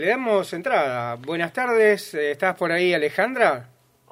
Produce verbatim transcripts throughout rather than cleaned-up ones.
Le damos entrada. Buenas tardes. ¿Estás por ahí, Alejandra?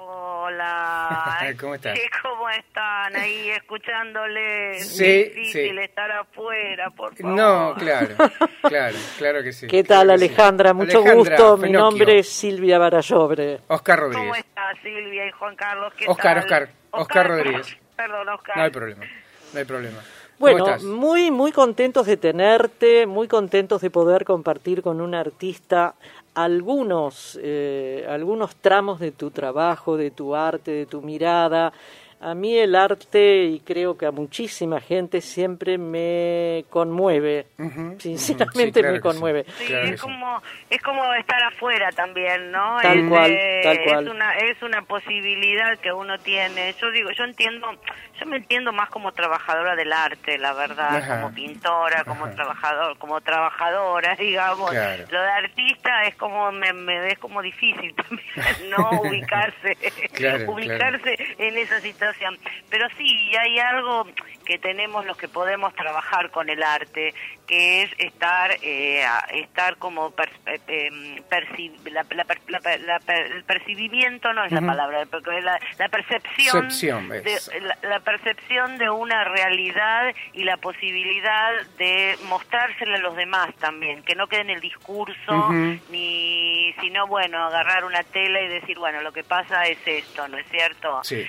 Hola. ¿Cómo estás? ¿Cómo están ahí escuchándole? Sí, difícil sí. estar afuera, por favor. No, claro, claro, claro que sí. ¿Qué claro tal, que Alejandra? sí. Mucho Alejandra gusto. Mi Fenocchio. nombre es Silvia Barallobre. Oscar ¿Cómo Rodríguez. está Silvia y Juan Carlos? ¿Qué Oscar, tal? Oscar, Oscar Rodríguez. Perdón, Oscar. No hay problema, no hay problema. Bueno, ¿Cómo estás? muy, muy contentos de tenerte, muy contentos de poder compartir con un artista algunos, eh, algunos tramos de tu trabajo, de tu arte, de tu mirada. A mí el arte, y creo que a muchísima gente, siempre me conmueve. Uh-huh, Sinceramente uh-huh. Sí, claro me conmueve. Sí, Claro que es sí. como es como estar afuera también, ¿no? Tal es, cual, eh, tal cual. Es una es una posibilidad que uno tiene. Yo digo, yo entiendo, yo me entiendo más como trabajadora del arte, la verdad, Ajá. como pintora, como Ajá. trabajador, como trabajadora, digamos. Claro. Lo de artista es como me, me es como difícil también, no ubicarse, Claro, ubicarse en esa situación. Pero sí, hay algo que tenemos los que podemos trabajar con el arte, que es estar eh, a- estar como per, eh, eh, perci- la, la, per- la, per- la per- el percibimiento no es Ujú. la palabra, porque la, la percepción Percepción, de, es. la, la percepción de una realidad y la posibilidad de mostrársela a los demás también, que no quede en el discurso, Ujú. ni sino bueno, agarrar una tela y decir, bueno, lo que pasa es esto, ¿no es cierto? Sí.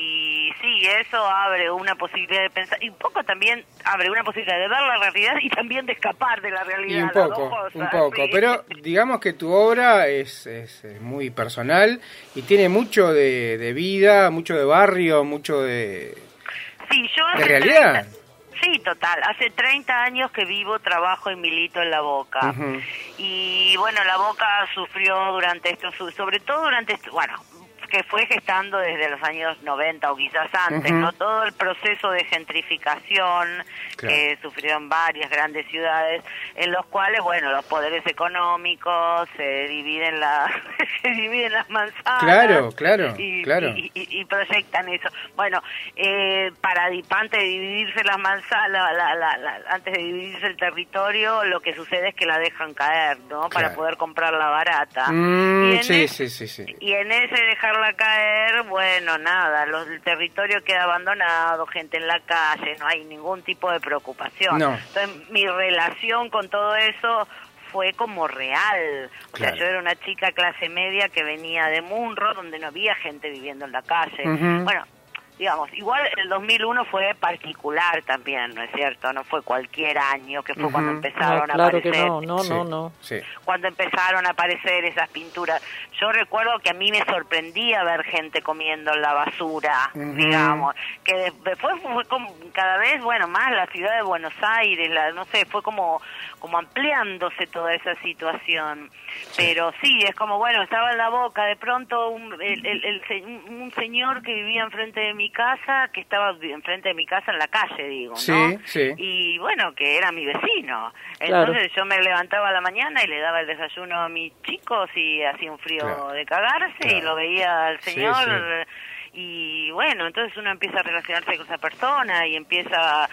Y sí, eso abre una posibilidad de pensar, y un poco también abre una posibilidad de ver la realidad y también de escapar de la realidad. Y un las dos poco, cosas, un poco, sí. pero digamos que tu obra es, es eh, muy personal y tiene mucho de, de vida, mucho de barrio, mucho de, Sí, yo de hace realidad. treinta Sí, total. Hace treinta años que vivo, trabajo y milito en La Boca. Ujú. Y bueno, La Boca sufrió durante esto, su- sobre todo durante, esto, bueno, que fue gestando desde los años noventa o quizás antes, Ujú. ¿no? Todo el proceso de gentrificación Claro. que sufrieron varias grandes ciudades, en los cuales, bueno, los poderes económicos se dividen, la, se dividen las manzanas. Claro, claro, y, claro. y- y- y proyectan eso. Bueno, eh, para di- antes de dividirse las manzanas, la- la- la- la- antes de dividirse el territorio, lo que sucede es que la dejan caer, ¿no? Para Claro. poder comprarla barata. Mm, y, en sí, es- sí, sí, sí. y en ese dejarla caer, bueno, nada, los, el territorio queda abandonado, gente en la calle, no hay ningún tipo de preocupación. No. Entonces, mi relación con todo eso fue como real. O Claro. sea, yo era una chica clase media que venía de Munro, donde no había gente viviendo en la calle. Ujú. Bueno, digamos, igual el dos mil uno fue particular también, ¿no es cierto? No fue cualquier año, que fue Ujú. cuando No, empezaron a claro que aparecer no, no, Sí, no, no. sí. cuando empezaron a aparecer esas pinturas. Yo recuerdo que a mí me sorprendía ver gente comiendo en la basura, Ujú. digamos, que de- después fue como cada vez, bueno, más la ciudad de Buenos Aires, la, no sé, fue como como ampliándose toda esa situación. Pero sí, es como, bueno, estaba en La Boca, de pronto un, el, el- el se- un un señor que vivía enfrente de mi casa, que estaba enfrente de mi casa en la calle, digo, ¿no? Sí, sí. Y bueno, que era mi vecino. Claro. Entonces yo me levantaba a la mañana y le daba el desayuno a mis chicos y hacía un frío Claro. de cagarse y Claro. lo veía al Sí, señor. sí. Y bueno, entonces uno empieza a relacionarse con esa persona y empieza a,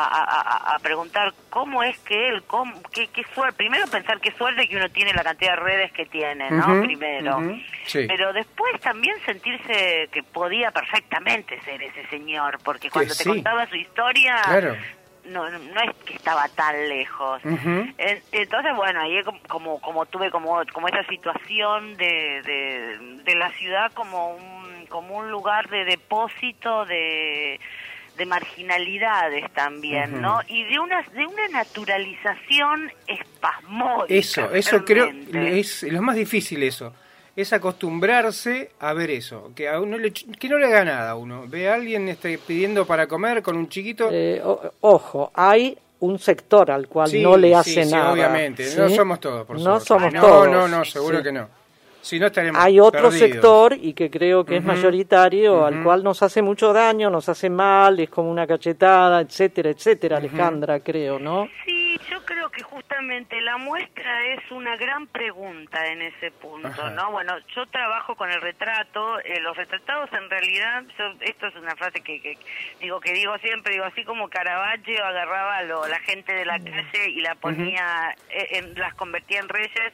a- a- a preguntar cómo es que él, cómo, qué, qué suerte. Primero pensar qué suerte que uno tiene la cantidad de redes que tiene, ¿no? Ujú, Primero. ujú, sí. Pero después también sentirse que podía perfectamente ser ese señor, porque cuando te sí. contaba su historia, Claro. no, no no es que estaba tan lejos. Ujú. En- Entonces, bueno, ahí como, como, como tuve como, como esa situación de, de, de la ciudad como un, como un lugar de depósito de de marginalidades también, Ujú. ¿no? Y de una de una naturalización espasmódica. Eso, eso creo, realmente. es lo más difícil eso. Es acostumbrarse a ver eso, que a uno le, que no le haga nada a uno. Ve a alguien este, pidiendo para comer con un chiquito. Eh, o- ojo, hay un sector al cual Sí, no le sí, hace sí, nada. obviamente. ¿sí? No somos todos, por No suerte. somos no, todos. No, no, seguro Sí. que no. Si no estaremos Hay otro perdidos. sector, y que creo que es Ujú, mayoritario, al ujú. cual nos hace mucho daño, nos hace mal, es como una cachetada, etcétera, etcétera, Ujú. Alejandra, creo, ¿no? Sí, yo creo que justamente la muestra es una gran pregunta en ese punto, Ajá. ¿no? Bueno, yo trabajo con el retrato, eh, los retratados en realidad, yo- esto es una frase que, que digo que digo siempre, digo así como Caravaggio agarraba a lo, la gente de la calle y la ponía, eh, en, las convertía en reyes.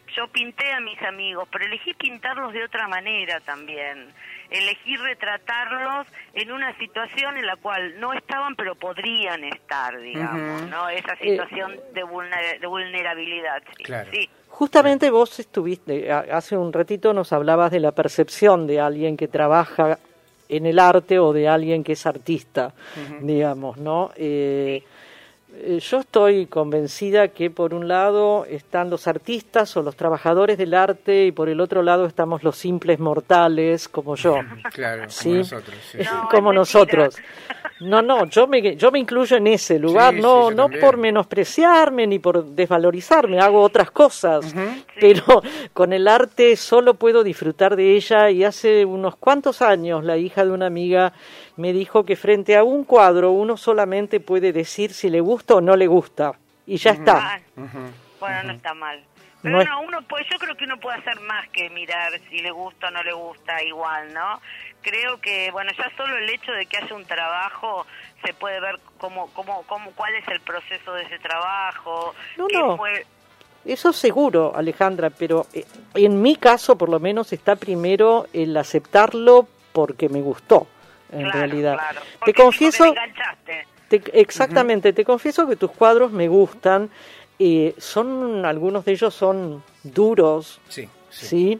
yo pinté a mis amigos, pero elegí pintarlos de otra manera también. Elegí retratarlos en una situación en la cual no estaban, pero podrían estar, digamos, uh-huh. ¿no? Esa situación eh, de, vulner- de vulnerabilidad. Sí. Claro. Sí. Justamente vos estuviste, hace un ratito nos hablabas de la percepción de alguien que trabaja en el arte o de alguien que es artista, uh-huh. digamos, ¿no? Eh, Yo estoy convencida que por un lado están los artistas o los trabajadores del arte y por el otro lado estamos los simples mortales como yo. Claro, ¿sí? como nosotros. Sí. No, como es nosotros. No, no, yo me yo me incluyo en ese lugar, sí, no sí, no también. por menospreciarme ni por desvalorizarme, hago otras cosas, Uh-huh. pero con el arte solo puedo disfrutar de ella y hace unos cuantos años la hija de una amiga me dijo que frente a un cuadro uno solamente puede decir si le gusta o no le gusta y ya uh-huh. está. Ah, Uh-huh. bueno, Uh-huh. no está mal. Pero No no, uno puede, yo creo que uno puede hacer más que mirar si le gusta o no le gusta igual, ¿no? Creo que, bueno, ya solo el hecho de que haya un trabajo se puede ver cómo, cómo, cómo, cuál es el proceso de ese trabajo. No, qué no. Fue... Eso seguro, Alejandra, pero en mi caso por lo menos está primero el aceptarlo porque me gustó, en claro, realidad. Claro. Te Porque confieso, te enganchaste. Te, exactamente, uh-huh. te confieso que tus cuadros me gustan, eh, son algunos de ellos son duros, sí, sí. ¿sí?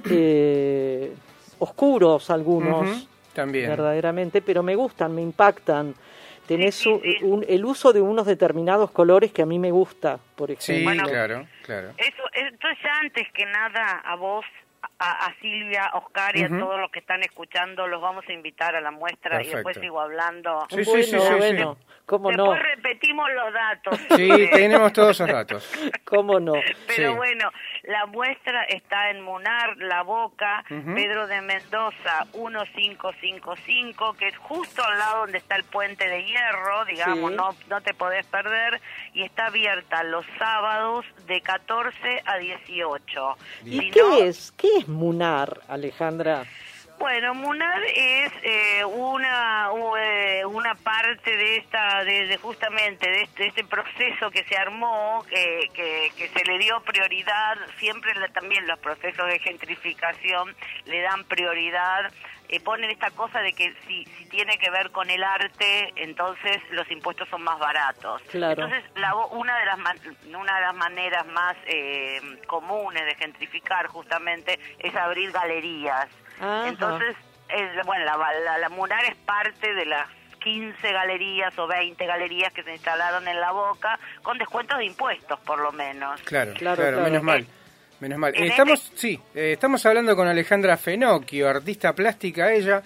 Eh, oscuros algunos, uh-huh. también, verdaderamente, pero me gustan, me impactan. Tenés sí, sí, sí. Un, un, el uso de unos determinados colores que a mí me gusta, por ejemplo. Sí, bueno, claro, claro. Eso, entonces ya antes que nada a vos, a, a Silvia, a Oscar y uh-huh. a todos los que están escuchando, los vamos a invitar a la muestra. Perfecto. Y después sigo hablando. Sí, bueno, sí, sí, sí, bueno, sí. ¿cómo después no? repetimos los datos. Sí, tenemos todos esos datos. ¿Cómo no? Pero sí. bueno, la muestra está en Munar, La Boca, uh-huh. Pedro de Mendoza, quince cincuenta y cinco, que es justo al lado donde está el Puente de Hierro, digamos, sí. no no te podés perder, y está abierta los sábados de catorce a dieciocho. ¿Y si qué no, es? ¿Qué es Munar, Alejandra? Bueno, Munar es eh, una uh, una parte de esta, de, de justamente de este, este proceso que se armó, que, que, que se le dio prioridad. Siempre la, también los procesos de gentrificación le dan prioridad. Eh, ponen esta cosa de que si, si tiene que ver con el arte, entonces los impuestos son más baratos. Claro. Entonces, la, una de las man, una de las maneras más eh, comunes de gentrificar justamente es abrir galerías. Ajá. Entonces, es, bueno, la, la, la Munar es parte de las quince galerías o veinte galerías que se instalaron en La Boca, con descuentos de impuestos, por lo menos. Claro, claro, claro, claro. menos mal. Menos mal. En Estamos, este... sí, eh, estamos hablando con Alejandra Fenocchio, artista plástica ella.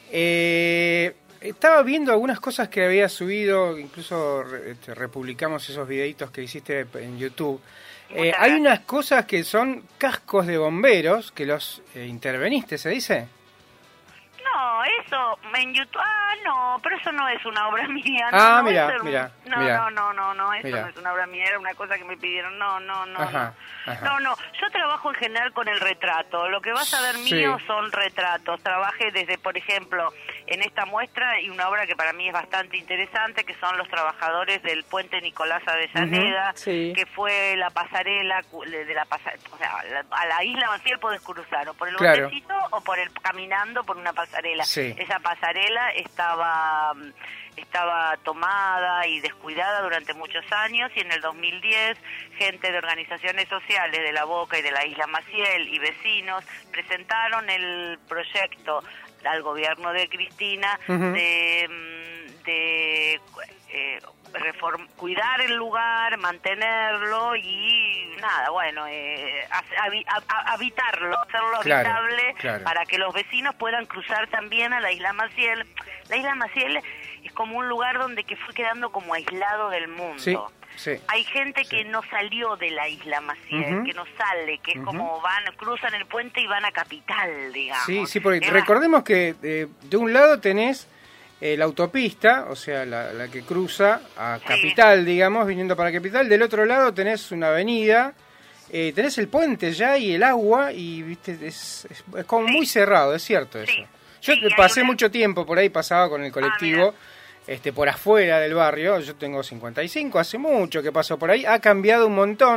Eh, estaba viendo algunas cosas que había subido, incluso este, republicamos esos videitos que hiciste en YouTube. Eh, hay unas cosas que son cascos de bomberos, que los eh, interveniste, ¿se dice? No, eso en YouTube, ah, no, pero eso no es una obra mía. No, Ah, no, mira, eso, mira, no, mira. no, no, no, no, eso Mira. no es una obra mía, era una cosa que me pidieron, no, no, no, Ajá, no. ajá. No, no, yo trabajo en general con el retrato, lo que vas a ver Sí. mío son retratos, trabajé desde, por ejemplo, en esta muestra y una obra que para mí es bastante interesante, que son los trabajadores del puente Nicolás Avellaneda, Uh-huh, sí. que fue la pasarela, de la pasarela, o sea, la, a la isla Maciel podés cruzar, o por el Claro. botecito o por el caminando por una pasarela. Sí. Esa pasarela estaba estaba tomada y descuidada durante muchos años y en el dos mil diez gente de organizaciones sociales de La Boca y de la isla Maciel y vecinos presentaron el proyecto al gobierno de Cristina uh-huh. de, de eh, reform, cuidar el lugar, mantenerlo y nada, bueno, eh, habi, habitarlo, hacerlo claro, habitable claro. para que los vecinos puedan cruzar también a la isla Maciel. La isla Maciel es como un lugar donde que fue quedando como aislado del mundo. Sí, sí, hay gente sí. que no salió de la isla Maciel, uh-huh. que no sale, que es uh-huh. como van, cruzan el puente y van a Capital, digamos. Sí, sí, porque Eva, recordemos que eh, de un lado tenés eh, la autopista, o sea, la, la que cruza a Capital, sí. digamos, viniendo para Capital. Del otro lado tenés una avenida, eh, tenés el puente ya y el agua, y viste es, es, es como sí. muy cerrado, es cierto eso. Sí. Yo sí, pasé una... mucho tiempo por ahí, pasaba con el colectivo, ah, este por afuera del barrio. Yo tengo cincuenta y cinco, hace mucho que paso por ahí. Ha cambiado un montón.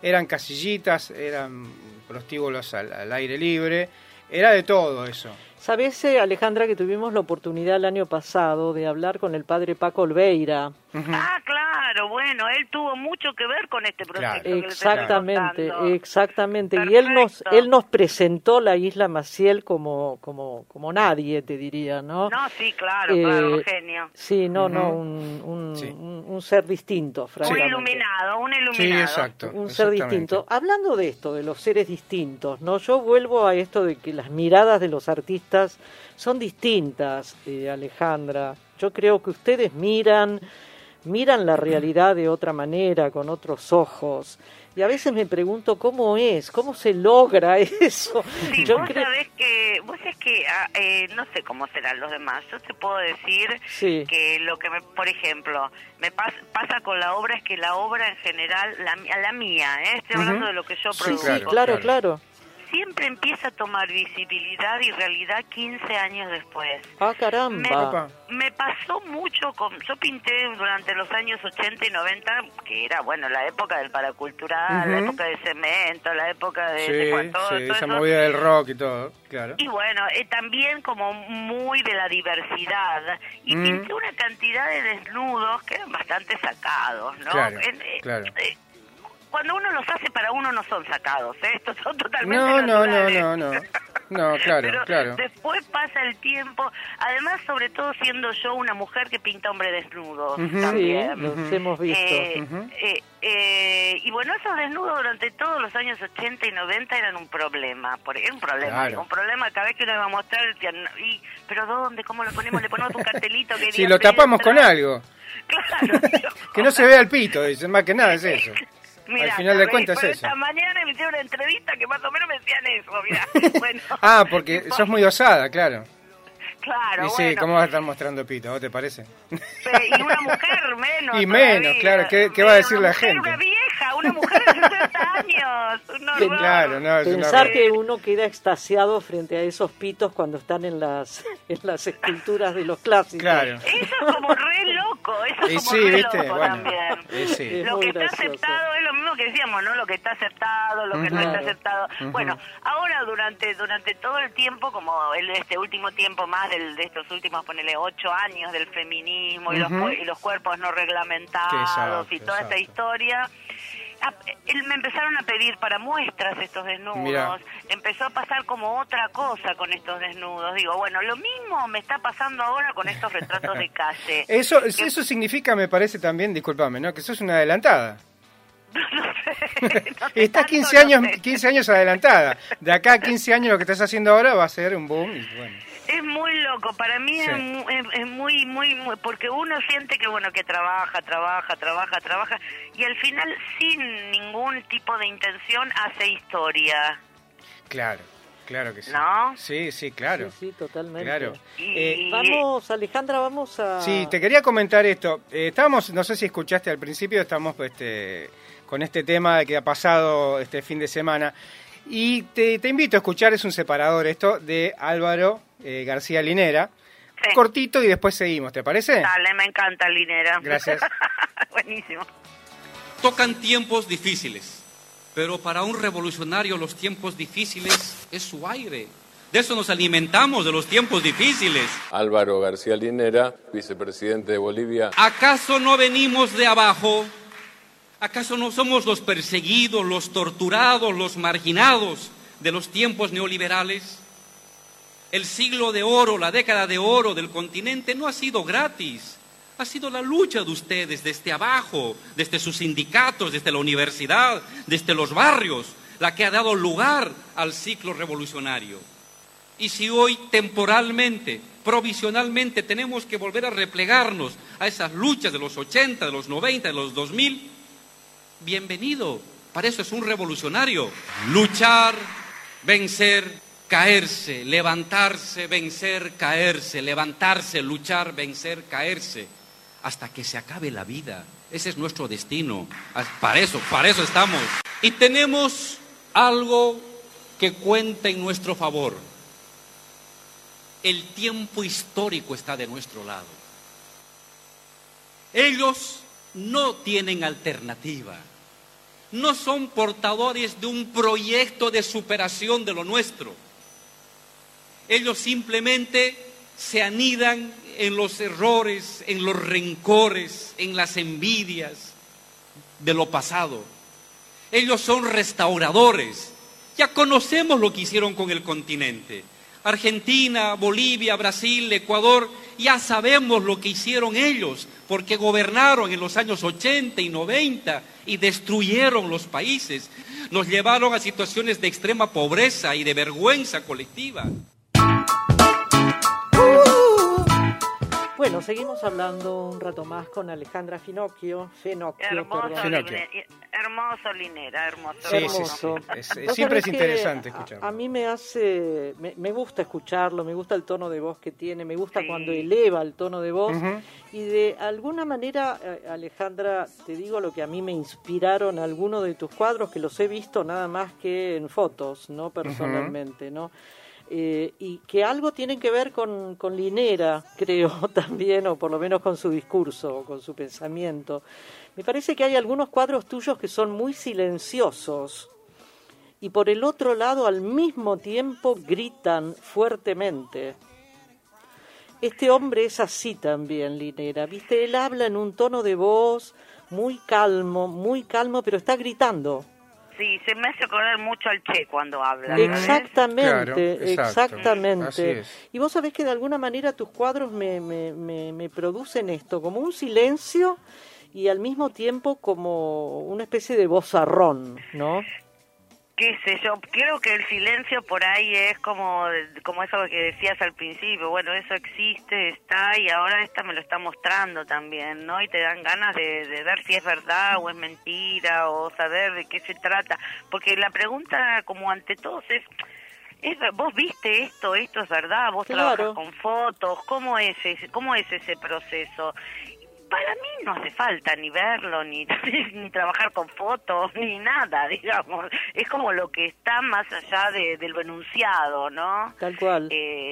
eran casillitas, eran prostíbulos al, al aire libre, era de todo eso. ¿Sabés, Alejandra, que tuvimos la oportunidad el año pasado de hablar con el padre Paco Olveira? Uh-huh. Ah, claro, bueno, él tuvo mucho que ver con este proyecto. Claro. Exactamente, exactamente. Perfecto. Y él nos él nos presentó la isla Maciel como como como nadie, te diría, ¿no? No, sí, claro, eh, claro, genio. Sí, no, uh-huh. no, un, un, sí. un, un ser distinto, francamente. Un iluminado, un iluminado. Sí, exacto. Un ser distinto. Hablando de esto, de los seres distintos, ¿no? Yo vuelvo a esto de que las miradas de los artistas son distintas, eh, Alejandra. Yo creo que ustedes miran, miran la realidad de otra manera, con otros ojos. Y a veces me pregunto cómo es, cómo se logra eso. Sí, Yo vos creo... sabés que, vos sabés que, eh, no sé cómo serán los demás. Yo te puedo decir sí. que lo que, me, por ejemplo, me pas, pasa con la obra es que la obra en general, la, la mía, ¿eh? Estoy Uh-huh. hablando de lo que yo Sí, produzco. sí, claro, claro. Siempre empieza a tomar visibilidad y realidad quince años después. Ah, caramba. Me, me pasó mucho con... Yo pinté durante los años ochenta y noventa, que era, bueno, la época del paracultural, uh-huh. la época de cemento, la época de... Sí, de cuando, todo, sí, todo esa eso. movida del rock y todo, claro. Y bueno, eh, también como muy de la diversidad. Y mm. pinté una cantidad de desnudos que eran bastante sacados, ¿no? Claro, eh, claro. Eh, Cuando uno los hace para uno no son sacados, ¿eh? Estos son totalmente no, no, no, naturales. no, no, no, claro, Pero claro. después pasa el tiempo, además sobre todo siendo yo una mujer que pinta hombre desnudo uh-huh. también. Sí, los uh-huh. hemos visto. Eh, uh-huh. eh, eh, y bueno, esos desnudos durante todos los años ochenta y noventa eran un problema, porque era un problema, claro. un problema cada vez que uno iba a mostrar, decían, y, pero ¿dónde? ¿Cómo lo ponemos? Le ponemos un cartelito que Si lo tapamos con algo. Claro. Que no se vea el pito, dicen, más que nada es eso. Mirá, al final de cuentas es eso. Esta mañana me hicieron una entrevista que más o menos me decían eso, mirá. Bueno, ah, porque sos muy osada, claro. Claro, y sí, bueno. ¿cómo vas a estar mostrando pito? ¿Vos te parece? Y una mujer menos. Y menos, todavía. claro. ¿Qué, qué va a decir una la mujer, gente? Una vieja, una mujer de sesenta años. Un horror. Claro, no, es Pensar una... que uno queda extasiado frente a esos pitos cuando están en las en las esculturas de los clásicos. Claro. Eso es como re loco, eso es y como sí, re ¿viste? loco Bueno, también. Y sí. Lo que está gracioso. aceptado es lo mismo que decíamos, ¿no? Lo que está aceptado, lo que Uh-huh. no está aceptado. Uh-huh. Bueno, ahora durante durante todo el tiempo, como el, este último tiempo más del, de estos últimos, ponele, ocho años del feminismo y, Uh-huh. los, y los cuerpos no reglamentados Exacto, y toda exacto. esta historia... Me empezaron a pedir para muestras estos desnudos. Mirá. Empezó a pasar como otra cosa con estos desnudos. Digo, bueno, lo mismo me está pasando ahora con estos retratos de calle. Eso, que... eso significa, me parece también, discúlpame, ¿no? Que sos una adelantada. No sé, no sé Estás tanto, quince años, no sé. quince años adelantada. De acá a quince años lo que estás haciendo ahora va a ser un boom. Y bueno. Es muy loco, para mí Sí. es, mu- es, es muy, muy, muy, porque uno siente que, bueno, que trabaja, trabaja, trabaja, trabaja, y al final, sin ningún tipo de intención, hace historia. Claro, claro que sí. ¿No? Sí, sí, claro. Sí, sí, totalmente. Claro. Y... Eh, Vamos, Alejandra, vamos a... Sí, te quería comentar esto. Eh, estábamos, no sé si escuchaste al principio, estamos este, con este tema que ha pasado este fin de semana. Y te, te invito a escuchar, es un separador esto, de Álvaro eh, García Linera. Sí. Cortito y después seguimos, ¿te parece? Dale, me encanta, Linera. Gracias. Buenísimo. Tocan tiempos difíciles, pero para un revolucionario los tiempos difíciles es su aire. De eso nos alimentamos, de los tiempos difíciles. Álvaro García Linera, vicepresidente de Bolivia. ¿Acaso no venimos de abajo? ¿Acaso no somos los perseguidos, los torturados, los marginados de los tiempos neoliberales? El siglo de oro, la década de oro del continente no ha sido gratis. Ha sido la lucha de ustedes desde abajo, desde sus sindicatos, desde la universidad, desde los barrios, la que ha dado lugar al ciclo revolucionario. Y si hoy temporalmente, provisionalmente tenemos que volver a replegarnos a esas luchas de los ochenta, de los noventa, de los dos mil, bienvenido, para eso es un revolucionario. Luchar, vencer, caerse, levantarse, vencer, caerse, levantarse, luchar, vencer, caerse, hasta que se acabe la vida. Ese es nuestro destino. Para eso, para eso estamos. Y tenemos algo que cuenta en nuestro favor. El tiempo histórico está de nuestro lado. Ellos no tienen alternativa. no son portadores de un proyecto de superación de lo nuestro. Ellos simplemente se anidan en los errores, en los rencores, en las envidias de lo pasado. Ellos son restauradores. Ya conocemos lo que hicieron con el continente. Argentina, Bolivia, Brasil, Ecuador, ya sabemos lo que hicieron ellos, porque gobernaron en los años ochenta y noventa y destruyeron los países. Nos llevaron a situaciones de extrema pobreza y de vergüenza colectiva. Bueno, seguimos hablando un rato más con Alejandra Finocchio, Fenocchio, Hermoso, perdón. Line- hermoso Linera, hermoso. Sí, Hermoso. sí, sí. Es- es- Vos siempre es sabés que interesante a- escucharlo. A, mí me hace, me, me gusta escucharlo, me gusta el tono de voz que tiene, me gusta Sí. cuando eleva el tono de voz. Ujú. Y de alguna manera, eh, Alejandra, te digo lo que a mí me inspiraron algunos de tus cuadros, que los he visto nada más que en fotos, no personalmente, ¿no? Eh, y que algo tienen que ver con, con Linera, creo también, o por lo menos con su discurso, o con su pensamiento. Me parece que hay algunos cuadros tuyos que son muy silenciosos y por el otro lado al mismo tiempo gritan fuertemente. Este hombre es así también, Linera, ¿viste? Él habla en un tono de voz muy calmo, muy calmo, pero está gritando. Sí, se me hace acordar mucho al Che cuando habla. ¿sabes? Exactamente, Claro, exacto. exactamente. Así es. Y vos sabés que de alguna manera tus cuadros me, me, me, me producen esto, como un silencio y al mismo tiempo como una especie de vozarrón, ¿no? Qué sé yo, creo que el silencio por ahí es como, como eso que decías al principio, bueno, eso existe, está, y ahora esta me lo está mostrando también, ¿no? Y te dan ganas de, de ver si es verdad o es mentira, o saber de qué se trata, porque la pregunta, como ante todos, es, es vos viste esto, esto es verdad, vos Claro. trabajas con fotos, ¿cómo es ese, cómo es ese proceso? Para mí no hace falta ni verlo, ni, ni trabajar con fotos, ni nada, digamos. Es como lo que está más allá de, de lo enunciado, ¿no? Tal cual.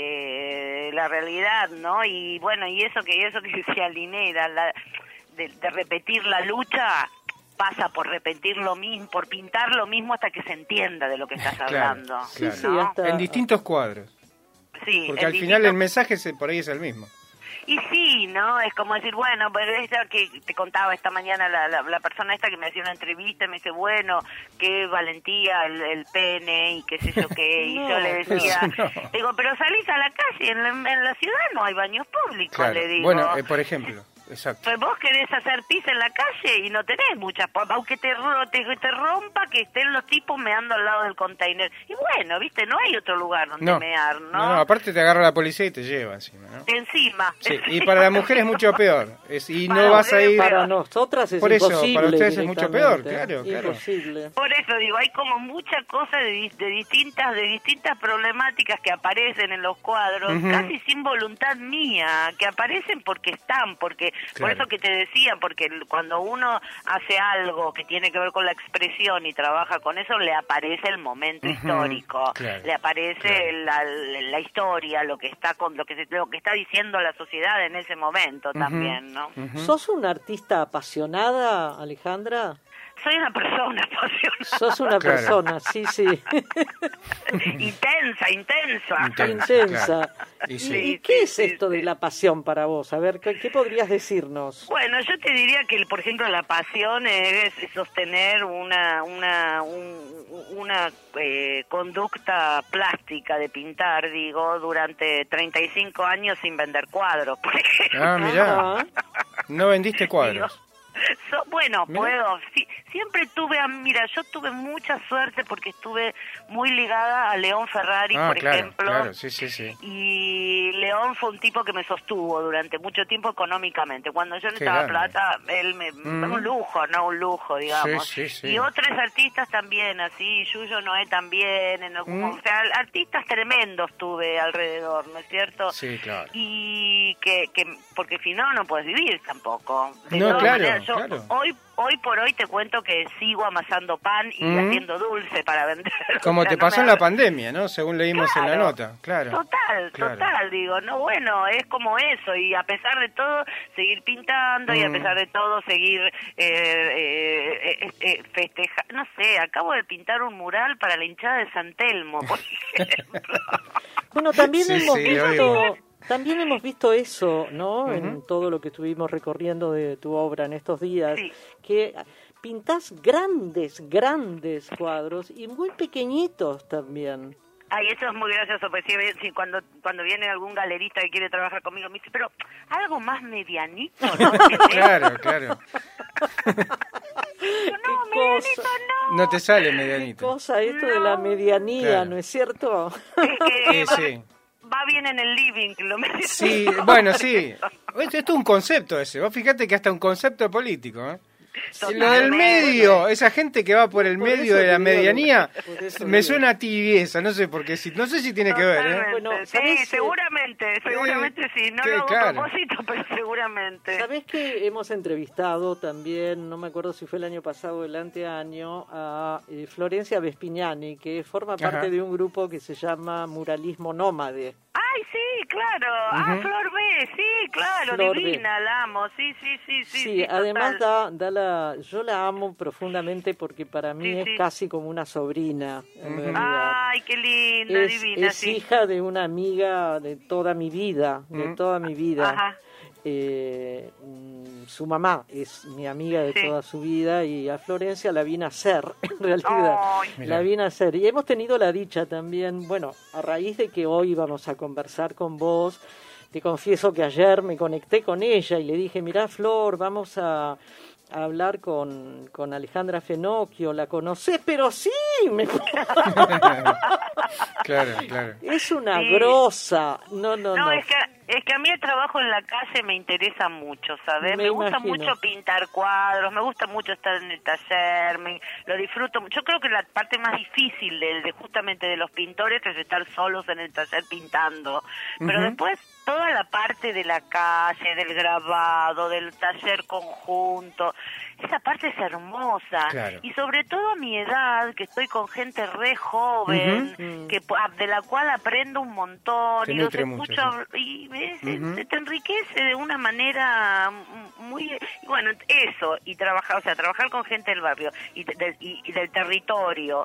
Eh, la realidad, ¿no? Y bueno, y eso que eso que decía Linera, la, de, de repetir la lucha, pasa por repetir lo mismo, por pintar lo mismo hasta que se entienda de lo que estás Claro, hablando. claro. Sí, sí, ¿no? hasta- En distintos cuadros. Sí, Porque en al final distintos- el mensaje se- por ahí es el mismo. Y sí, ¿no? Es como decir, bueno, pero esta que te contaba esta mañana la, la, la persona esta que me hacía una entrevista, me dice, bueno, qué valentía el, el pene y qué sé yo qué, y No, yo le decía, eso no. digo, pero salís a la calle, en la, en la ciudad no hay baños públicos, Claro. le digo. Bueno, eh, por ejemplo, exacto. Pues vos querés hacer pis en la calle y no tenés muchas, po- aunque te, ro- te, te rompa que estén los tipos meando al lado del container. Y bueno, viste, no hay otro lugar donde No. mear, ¿no? No, no, aparte te agarra la policía y te lleva encima, ¿no? Encima. Sí, y para la mujer es mucho peor. Es, y Para no vas a mujeres, ir... Para nosotras es Por eso, imposible. para ustedes es mucho peor, directamente. claro, claro. Imposible. Por eso digo, hay como muchas cosas de, dis- de distintas de distintas problemáticas que aparecen en los cuadros, Ujú. casi sin voluntad mía, que aparecen porque están, porque por Claro. eso que te decía, porque el- cuando uno hace algo que tiene que ver con la expresión y trabaja con eso, le aparece el momento Ujú, histórico, claro, le aparece claro. la, la historia, lo que está con lo que se- lo que está diciendo la sociedad en ese momento también, ¿no? Ujú. ¿Sos una artista apasionada, Alejandra? Soy una persona apasionada. Sos una Claro. persona, sí, sí. intensa, intensa. Intensa. Intensa. claro. Y ¿Y, sí. y Sí, qué sí, es sí, esto sí. de la pasión para vos? A ver, ¿qué, qué podrías decirnos? Bueno, yo te diría que, por ejemplo, la pasión es sostener una una un- una eh, conducta plástica de pintar, digo, durante treinta y cinco años sin vender cuadros, por ejemplo. Ah, mirá. Ah, No vendiste cuadros. So- bueno, Mira. puedo. Sí, siempre tuve, a- mira, yo tuve mucha suerte porque estuve muy ligada a León Ferrari, Ah, por claro, ejemplo. claro, sí, sí, sí. Y León fue un tipo que me sostuvo durante mucho tiempo económicamente. Cuando yo necesitaba grande. plata, él me... Mm. Un lujo, ¿no? Un lujo, digamos. Sí, sí, sí. Y otros artistas también, así, Yuyo Noé también. En algún, Mm. O sea, artistas tremendos tuve alrededor, ¿no es cierto? Sí, claro. Y que, que porque si no, no puedes vivir tampoco. De No, todas claro, maneras, yo claro. hoy hoy por hoy te cuento que sigo amasando pan y Mm. haciendo dulce para vender. Como O sea, te no pasó me en la arre- pandemia, ¿no? Según leímos en la Claro. nota, claro. Total, Claro. total, digo, no, bueno, es como eso, y a pesar de todo, seguir pintando, mm. y a pesar de todo, seguir eh, eh, eh, eh, festejar, no sé, acabo de pintar un mural para la hinchada de San Telmo, por ejemplo. Bueno, también sí, hemos sí, visto... También hemos visto eso, ¿no? Uh-huh. En todo lo que estuvimos recorriendo de tu obra en estos días, sí. que pintás grandes, grandes cuadros y muy pequeñitos también. Ay, eso es muy gracioso, pues sí, sí, cuando cuando viene algún galerista que quiere trabajar conmigo, me dice, pero algo más medianito, ¿no? Claro, claro. No, medianito no. No te sale medianito. ¿Qué cosa esto no. de la medianía, Claro. ¿no es cierto? Es que Sí, sí. va bien en el living, lo me Sí, bueno, sí. Esto es un concepto ese. Vos fíjate que hasta un concepto político, ¿eh? Lo del medio, esa gente que va por el Por medio eso de la te digo, medianía, por eso me digo. suena a tibieza, no sé por qué, si, no sé si tiene que ver, ¿eh? Bueno, sí, ¿sabés? seguramente, seguramente Eh, sí, no que- lo hago claro. a propósito, pero seguramente. ¿Sabés que hemos entrevistado también, no me acuerdo si fue el año pasado o el anteaño, a eh, Florencia Vespignani, que forma parte Ajá. de un grupo que se llama Muralismo Nómade? Ay, sí, claro, ah, Ujú. Flor B, sí, claro, Flor B. divina, la amo, sí, sí, sí, sí. Sí, sí, además total. da, da la, yo la amo profundamente porque para mí Sí, es sí. casi como una sobrina, en Ujú. realidad. Ay, qué linda, Es, divina, es sí. hija de una amiga de toda mi vida, de Mm. toda mi vida. Ajá. Eh, mm, su mamá es mi amiga de Sí. toda su vida y a Florencia la vi nacer, en realidad. Ay. Mirá. La vi nacer. Y hemos tenido la dicha también, bueno, a raíz de que hoy vamos a conversar con vos, te confieso que ayer me conecté con ella y le dije, mirá Flor, vamos a... a hablar con, con Alejandra Fenocchio, ¿la conocés? Pero sí, me... Claro, claro. es una Sí. grosa. No, no, no. No, es que es que a mí el trabajo en la calle me interesa mucho, ¿sabes? Me Me, gusta imagino. mucho pintar cuadros, me gusta mucho estar en el taller, me, lo disfruto. Yo creo que la parte más difícil de, de justamente de los pintores es estar solos en el taller pintando. Pero Ujú. después toda la parte de la calle, del grabado, del taller conjunto, esa parte es hermosa. Claro. Y sobre todo a mi edad, que estoy con gente re joven, Ujú. que de la cual aprendo un montón Te y los nutre mucho, escucho y ves, Ujú. te, te enriquece de una manera muy y bueno, eso, y trabajar, o sea, trabajar con gente del barrio y, de, y, y del territorio,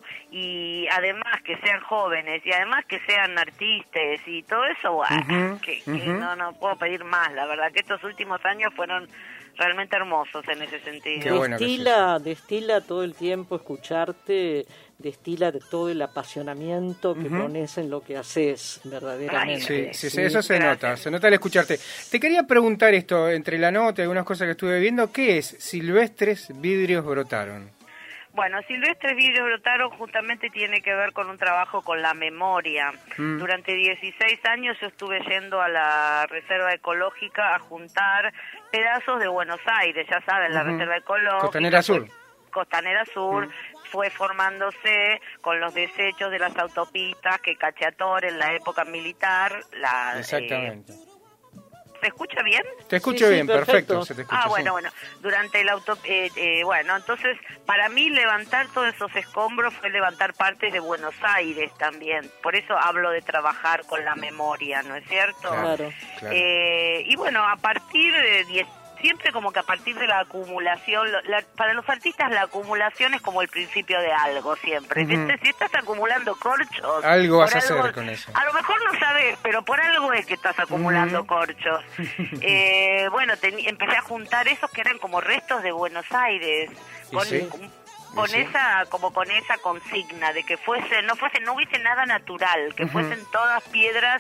y además que sean jóvenes y además que sean artistas y todo eso, bueno, Ujú, que, que ujú. no no puedo pedir más, la verdad que estos últimos años fueron realmente hermosos en ese sentido. Qué bueno que es Destila, destila todo el tiempo escucharte, destila de todo el apasionamiento que Ujú. pones en lo que haces, verdaderamente. Sí, sí, sí, Sí. eso se Gracias. nota, se nota al escucharte. Te quería preguntar esto, entre la nota y algunas cosas que estuve viendo, ¿qué es Silvestres Vidrios Brotaron? Bueno, Silvestres Vidrios Brotaron justamente tiene que ver con un trabajo con la memoria. Mm. Durante dieciséis años yo estuve yendo a la Reserva Ecológica a juntar pedazos de Buenos Aires, ya saben, la Ujú. Reserva Ecológica. Costanera Sur. Costanera Sur Mm. fue formándose con los desechos de las autopistas que Cacheator en la época militar la, Exactamente. eh, ¿se escucha bien? Te escucho Sí, sí, bien, perfecto. perfecto. Se te escucha, Ah, sí. bueno, bueno, durante el auto... Eh, eh, bueno, entonces, para mí levantar todos esos escombros fue levantar partes de Buenos Aires también. Por eso hablo de trabajar con la memoria, ¿no es cierto? Claro. Claro. Eh, y bueno, a partir de... diez siempre como que a partir de la acumulación, lo- la- para los artistas la acumulación es como el principio de algo siempre. Ujú. ¿Viste? Si estás acumulando corchos... Algo vas por a hacer con eso. A lo mejor no sabes, pero por algo es que estás acumulando Ujú. corchos. Eh, bueno, teni- empecé a juntar esos que eran como restos de Buenos Aires, ¿Y con, sí? con ¿Y sí? esa como con esa consigna de que fuese no fuese no hubiese nada natural, que Ujú. fuesen todas piedras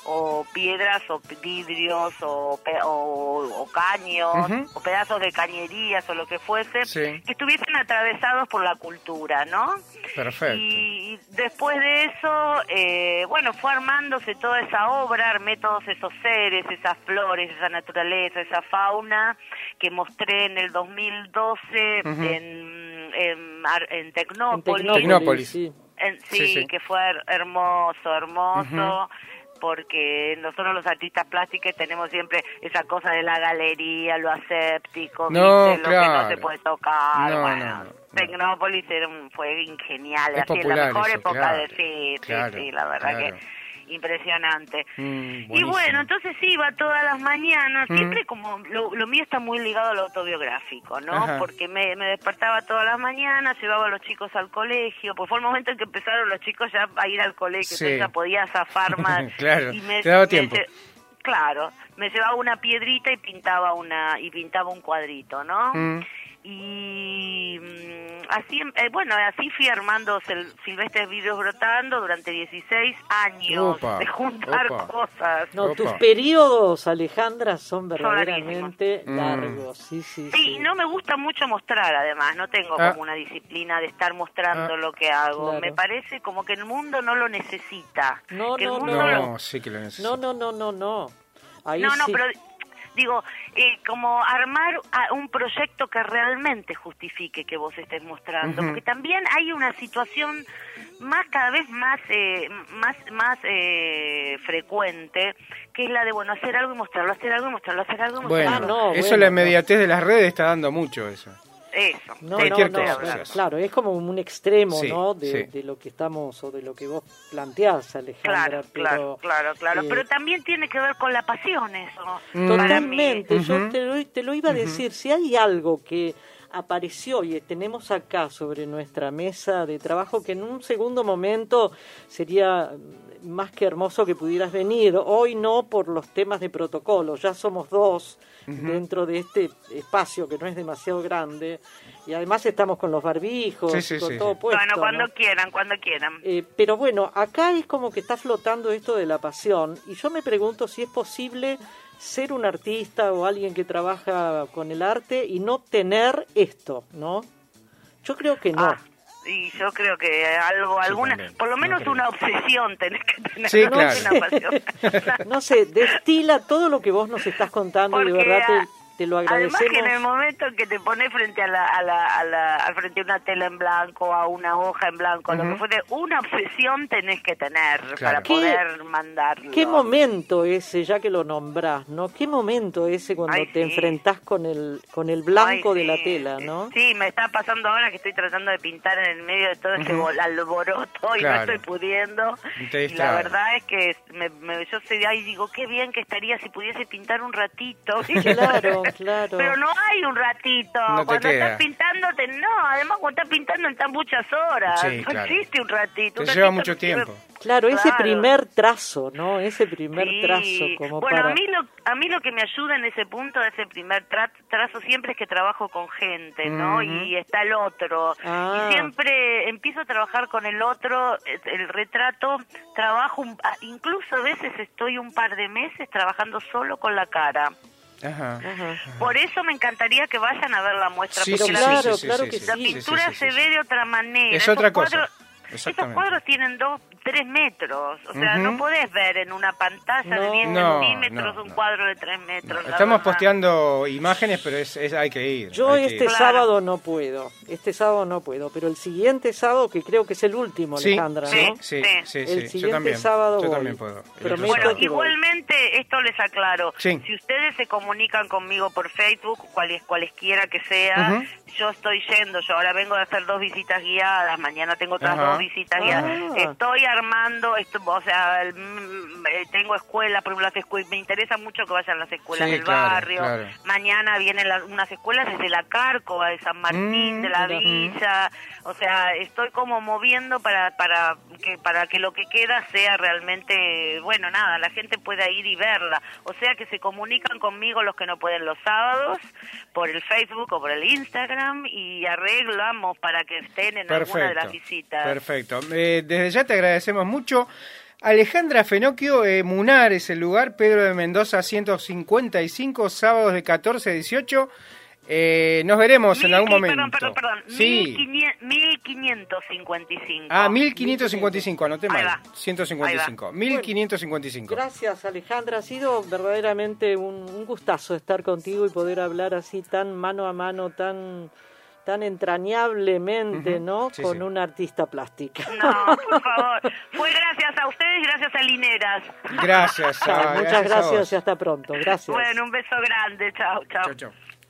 o piedras o vidrios o, pe- o, o caños Ujú. o pedazos de cañerías o lo que fuese, Sí. que estuviesen atravesados por la cultura, ¿no? Perfecto. Y después de eso, eh, bueno, fue armándose toda esa obra, armé todos esos seres, esas flores, esa naturaleza, esa fauna, que mostré en el dos mil doce Ujú. en, en, Ar- en En Tecnópolis. Tecnópolis. sí. En- sí, Sí, sí. que fue her- hermoso, hermoso. Porque nosotros los artistas plásticos tenemos siempre esa cosa de la galería, lo aséptico, No, ¿viste? Lo que claro. no se puede tocar. No, bueno, no, no. Tecnópolis era un- fue genial, Es así en la popular mejor eso, época claro, de sí, claro, sí, sí, la verdad claro. que impresionante. Mm, y bueno, entonces iba todas las mañanas, Mm. siempre como, lo, lo mío está muy ligado al autobiográfico, ¿no? Ajá. Porque me, me despertaba todas las mañanas, llevaba a los chicos al colegio, pues fue el momento en que empezaron los chicos ya a ir al colegio, Sí. entonces ya podía zafar más. Claro, y me, te daba me tiempo. lle- Claro, me llevaba una piedrita y pintaba una y pintaba un cuadrito, ¿no? Mm. Y mm, así, eh, bueno, así fui armando Sil- Silvestres Vidrios Brotando durante dieciséis años Opa, de juntar opa. cosas. No, Opa. tus periodos, Alejandra, son larguísimos. verdaderamente Mm. largos. Sí, sí, Sí, sí. y no me gusta mucho mostrar, además, no tengo Ah. como una disciplina de estar mostrando Ah. lo que hago. Claro. Me parece como que el mundo no lo necesita. No, que el no, mundo no. lo- No, sí que lo necesito. No, no, no, no, no. Ahí No, no, sí. pero digo, eh, como armar a- un proyecto que realmente justifique que vos estés mostrando, Ujú. porque también hay una situación más cada vez más eh, más más eh, frecuente, que es la de bueno hacer algo y mostrarlo, hacer algo y mostrarlo, hacer algo y Bueno, mostrarlo. Ah, no, eso bueno, la no. inmediatez de las redes está dando mucho eso. Eso. No, de no, cualquier no, estoy cosa, hablando. sí. claro, es como un extremo, Sí, ¿no? De, sí. de lo que estamos o de lo que vos planteás, Alejandra. Claro, pero, claro, claro, claro. eh, Pero también tiene que ver con la pasión eso. Mm. Para mí. Totalmente, yo Ujú. te lo, te lo iba a decir, si hay algo que apareció y tenemos acá sobre nuestra mesa de trabajo que en un segundo momento sería más que hermoso que pudieras venir, hoy no por los temas de protocolo, ya somos dos dentro de este espacio que no es demasiado grande y además estamos con los barbijos, Sí, sí, con sí, todo sí. puesto. Bueno, cuando ¿no? quieran, cuando quieran. Eh, pero bueno, acá es como que está flotando esto de la pasión y yo me pregunto si es posible ser un artista o alguien que trabaja con el arte y no tener esto, ¿no? Yo creo que no. Ah, y yo creo que algo, Sí, alguna, también. por lo No menos creo. una obsesión tenés que tener. Sí, no claro. una pasión. No sé, destila todo lo que vos nos estás contando y de Porque, verdad ah, te, te lo Además agradecemos. que en el momento en que te pones frente a la, a la, a la, al frente a una tela en blanco, a una hoja en blanco, lo Ujú. que fuere, una obsesión tenés que tener Claro. para ¿Qué- poder mandarlo. ¿Qué momento ese, ya que lo nombrás, ¿no? ¿Qué momento ese cuando Ay, te sí. enfrentás con el con el blanco Ay, de la sí. tela, ¿no? Sí, me está pasando ahora que estoy tratando de pintar en el medio de todo ese Ujú. bol- alboroto y Claro. no estoy pudiendo. Te Y la distrae. verdad es que me, me- yo sé ahí digo, qué bien que estaría si pudiese pintar un ratito. ¿viste? Claro, claro. Pero no hay un ratito. No te cuando queda. estás pintando, te, no, además cuando estás pintando están muchas horas. Sí, no claro. existe un ratito. Te Un lleva ratito mucho no sirve- tiempo. Claro, ese Claro. primer trazo, ¿no? Ese primer Sí. trazo como bueno, para... a mí lo a mí lo que me ayuda en ese punto, ese primer tra- trazo siempre es que trabajo con gente, ¿no? Ujú. Y está el otro. Ah. Y siempre empiezo a trabajar con el otro, eh, el retrato, trabajo, un- ah, incluso a veces estoy un par de meses trabajando solo con la cara. Ajá. Ajá. Por eso me encantaría que vayan a ver la muestra, Sí, porque sí, la, sí, claro, sí, sí, claro sí, que sí, la sí, sí, pintura sí, sí, se sí. ve de otra manera. Es Esos otra cosa. cuadros- Esos Exactamente. cuadros tienen dos, tres metros. O sea, Ujú. no podés ver en una pantalla de No. diez No, centímetros no, un no. cuadro de tres metros. la Estamos verdad. posteando imágenes, pero es, es- hay que ir. Yo hay que este ir. Claro. sábado no puedo, este sábado no puedo, pero el siguiente sábado, que creo que es el último, Sí, Alejandra, sí, ¿no? sí, Sí. sí, El sí. Yo siguiente también. sábado Yo voy. también puedo. El Prometo otro Bueno, sábado. que voy. igualmente esto les aclaro. Sí. Si ustedes se comunican conmigo por Facebook, cuales, cualesquiera que sea, Ujú. yo estoy yendo. Yo ahora vengo de hacer dos visitas guiadas, mañana tengo otras Ajá. dos visitas guiadas. Ah. Estoy armando, esto, o sea, el- mm, eh, tengo escuelas, por ejemplo, las escuelas, me interesa mucho que vayan las escuelas Sí, del claro, barrio. claro. Mañana vienen las- unas escuelas desde la Cárcova, de San Martín, Mm, de la mira. Villa. O sea, estoy como moviendo para para que para que lo que queda sea realmente, bueno, nada, la gente pueda ir y verla. O sea, que se comunican conmigo los que no pueden los sábados por el Facebook o por el Instagram y arreglamos para que estén en alguna de las Perfecto. visitas. Perfecto. Eh, desde ya te agradecemos mucho. Alejandra Fenocchio, eh, Munar es el lugar, Pedro de Mendoza ciento cincuenta y cinco, sábados de catorce a dieciocho. Eh, nos veremos en Mil- algún perdón, momento. Perdón, perdón, Sí. mil quinientos cincuenta y cinco. Ah, mil quinientos cincuenta y cinco, anoté Ahí mal. va. ciento cincuenta y cinco. mil quinientos cincuenta y cinco. Gracias, Alejandra. Ha sido verdaderamente un, un gustazo estar contigo y poder hablar así tan mano a mano, tan tan entrañablemente, Ujú. ¿no? Sí, Con sí. una artista plástica. No, por favor. Fue gracias a ustedes, gracias a Lineras. Gracias. Chao, ah, muchas a gracias vos. y hasta pronto. Gracias. Bueno, un beso grande. Chao, chao. Chau, chau.